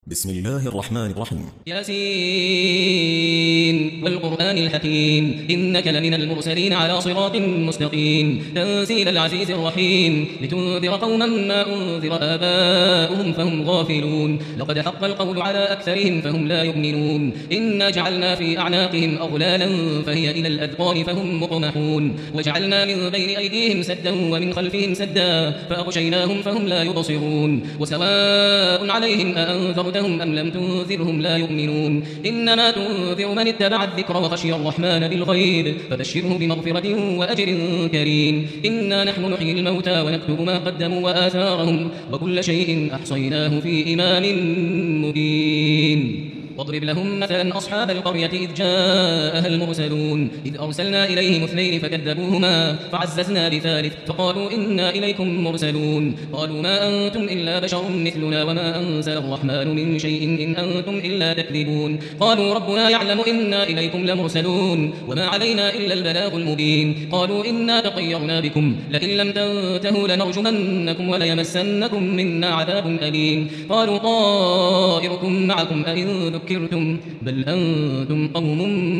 بسم الله الرحمن الرحيم. ياسين والقرآن الحكيم إنك لمن المرسلين على صراط مستقيم تنزيل العزيز الرحيم لتنذر قوما ما أنذر آباؤهم فهم غافلون لقد حق القول على أكثرهم فهم لا يؤمنون إنا جعلنا في أعناقهم أغلالا فهي إلى الأذقان فهم مقمحون وجعلنا من بين أيديهم سدا ومن خلفهم سدا فأغشيناهم فهم لا يبصرون وسواء عليهم أأنذرتهم أم لم تنذرهم لا يؤمنون إنما تنذر من اتبع الذكر وخشي الرحمن بالغيب فبشره بمغفرة وأجر كريم إنا نحن نحيي الموتى ونكتب ما قدموا وآثارهم وكل شيء أحصيناه في إمام مبين واضرب لهم مثلا أصحاب القرية إذ جاءها المرسلون إذ أرسلنا إليهم اثنين فكذبوهما فعززنا بثالث فقالوا إنا إليكم مرسلون قالوا ما أنتم إلا بشر مثلنا وما أنزل الرحمن من شيء إن أنتم إلا تكذبون قالوا ربنا يعلم إنا إليكم لمرسلون وما علينا إلا البلاغ المبين قالوا إنا تطيرنا بكم لئن لم تنتهوا لنرجمنكم وليمسنكم منا عذاب أليم قالوا طائركم معكم أئن ذكرتم بل أنتم قوم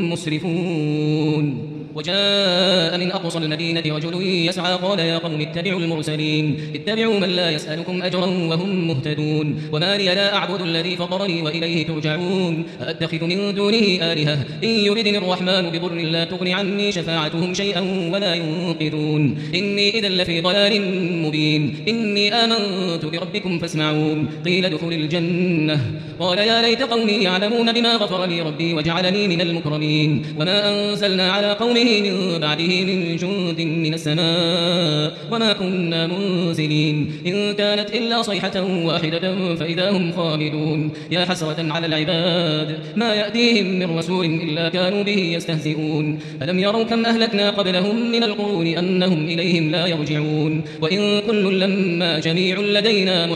مسرفون وجاء من أقصى المدينة رجل يسعى قال يا قوم اتبعوا المرسلين اتبعوا من لا يسألكم أجرا وهم مهتدون وما لي لا أعبد الذي فطرني وإليه ترجعون أتخذ من دونه آلهة إن يردني الرحمن بضر لا تغن عني شفاعتهم شيئا ولا ينقذون إني إذا لفي ضلال مبين إني آمنت بربكم فاسمعون قيل ادخل الجنة قال يا ليت قومي يعلمون بما غفر لي ربي وجعلني من المكرمين وما أنزلنا على قومه من بعده من جند من السماء وما كنا منزلين إن كانت إلا صيحة واحدة فإذا هم خامدون يا حسرة على العباد ما يأتيهم من رسول إلا كانوا به يستهزئون ألم يروا كم أهلكنا قبلهم من القرون أنهم إليهم لا يرجعون وإن كل لما جميع لدينا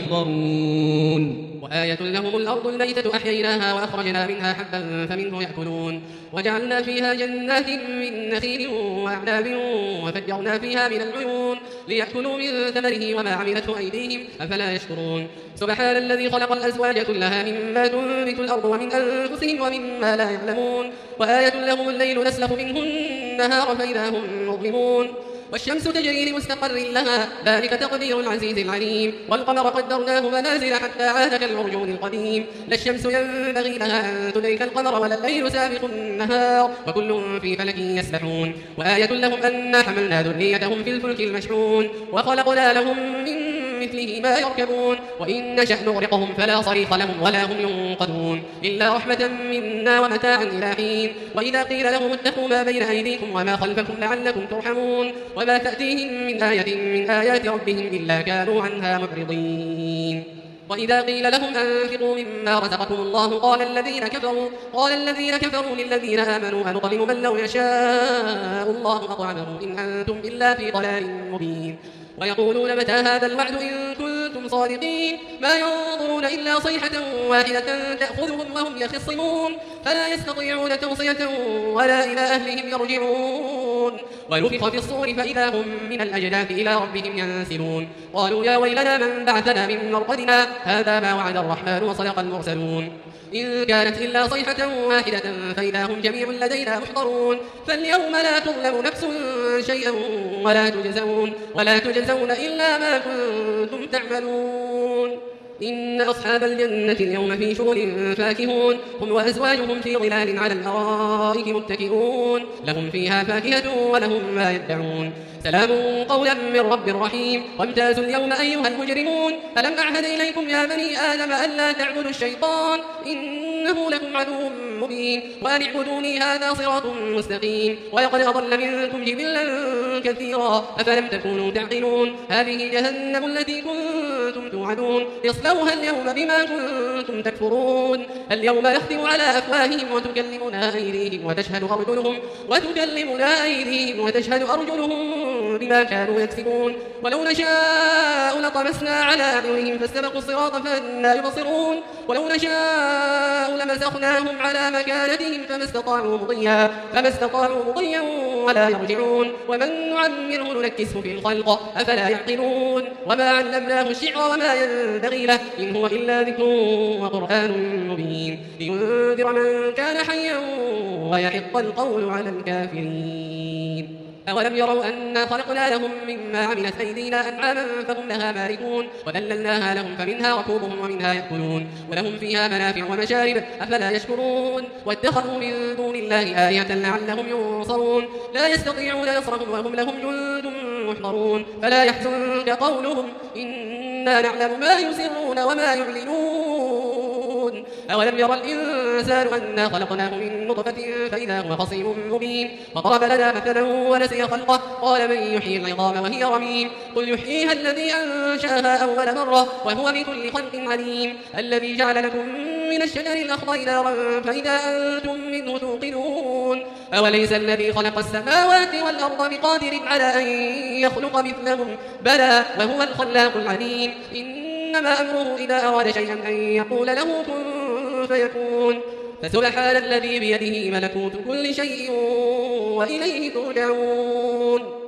محضرون وآية لهم الأرض الميتة أحييناها وأخرجنا منها حبا فمنه يأكلون وجعلنا فيها جنات من نخيل وأعناب وفجرنا فيها من العيون ليأكلوا من ثمره وما عملته أيديهم أفلا يشكرون سبحان الذي خلق الأزواج كلها مما تنبت الأرض ومن أنفسهم ومما لا يعلمون وآية لهم الليل نسلخ منه النهار فإذا هم مظلمون والشمس تجري لمستقر لها ذلك تقدير العزيز العليم والقمر قدرناه منازل حتى عاد كالعرجون القديم لا الشمس ينبغي لها أن تدرك القمر ولا الليل سابق النهار وكل في فلك يسبحون وآية لهم أنا حملنا ذريتهم في الفلك المشحون وخلقنا لهم من مثله ما يركبون وإن نشأ نغرقهم فلا صريخ لهم ولا هم ينقذون إلا رحمة منا ومتاعا إلى حين وإذا قيل لهم اتقوا ما بين أيديكم وما خلفكم لعلكم ترحمون وما تأتيهم من آية من آيات ربهم إلا كانوا عنها معرضين وإذا قيل لهم أنفقوا مما رزقكم الله قال الذين كفروا للذين آمنوا أنطعم من لو يشاء الله أطعمه إن أنتم إلا في ضلال مبين ويقولون متى هذا الوعد إن كنتم صادقين ما ينظرون إلا صيحة واحدة تأخذهم وهم يخصمون فلا يستطيعون توصية ولا إلى أهلهم يرجعون ونفخ في الصور فإذا هم من الأجداث إلى ربهم ينسلون قالوا يا ويلنا من بعثنا من مرقدنا هذا ما وعد الرحمن وصدق المرسلون إن كانت إلا صيحة واحدة فإذا هم جميع لدينا محضرون فاليوم لا تظلم نفس شيئا ولا تجزون إلا ما كنتم تعملون إن أصحاب الجنة اليوم في شغل فاكهون هم وأزواجهم في ظلال على الأرائك متكئون لهم فيها فاكهة ولهم ما يدعون سلام قولا من رب رحيم وامتازوا اليوم أيها المجرمون ألم أعهد إليكم يا بني آدم ألا تعبدوا الشيطان إنه لكم عدو مبين وأن اعبدوني هذا صراط مستقيم ولقد أضل منكم جبلا كثيرا أفلم تكونوا تعقلون هذه جهنم التي كنتم توعدون اصلوها اليوم بما كنتم تكفرون اليوم نختم على أفواههم وتكلمنا أيديهم وتشهد أرجلهم بما كانوا يكسبون ولو نشاء لطمسنا على أعينهم فاستبقوا الصراط فأنى يبصرون ولو نشاء فمسخناهم على مكانتهم فما استطاعوا مضيا ولا يرجعون ومن نعمره ننكسه في الخلق أفلا يعقلون وما علمناه الشعر وما ينبغي له إن هو إلا ذكر وقرآن مبين لينذر من كان حيا ويحق القول على الكافرين. أولم يروا أنا خلقنا لهم مما عملت أيدينا أنعاما فهم لها مالكون وذللناها لهم فمنها ركوبهم ومنها يأكلون ولهم فيها منافع ومشارب أفلا يشكرون واتخذوا من دون الله آلهة لعلهم ينصرون لا يستطيعون نصرهم وهم لهم جند محضرون فلا يحزنك قولهم إنا نعلم ما يسرون وما يعلنون. أولم يرى الإنسان أنا خلقناه من نطفة فإذا هو خصيم مبين فضرب لنا مثلا ونسي خلقه قال من يحيي العظام وهي رميم قل يحييها الذي أنشأها أول مرة وهو بكل خلق عليم الذي جعل لكم من الشجر الأخضر نارا فإذا أنتم منه توقدون أوليس الذي خلق السماوات والأرض بقادر على أن يخلق مثلهم بلى وهو الخلاق العليم إنما أمره إذا أراد شيئا أن يقول له كن فيكون فسبحان الذي بيده ملكوت كل شيء وإليه ترجعون.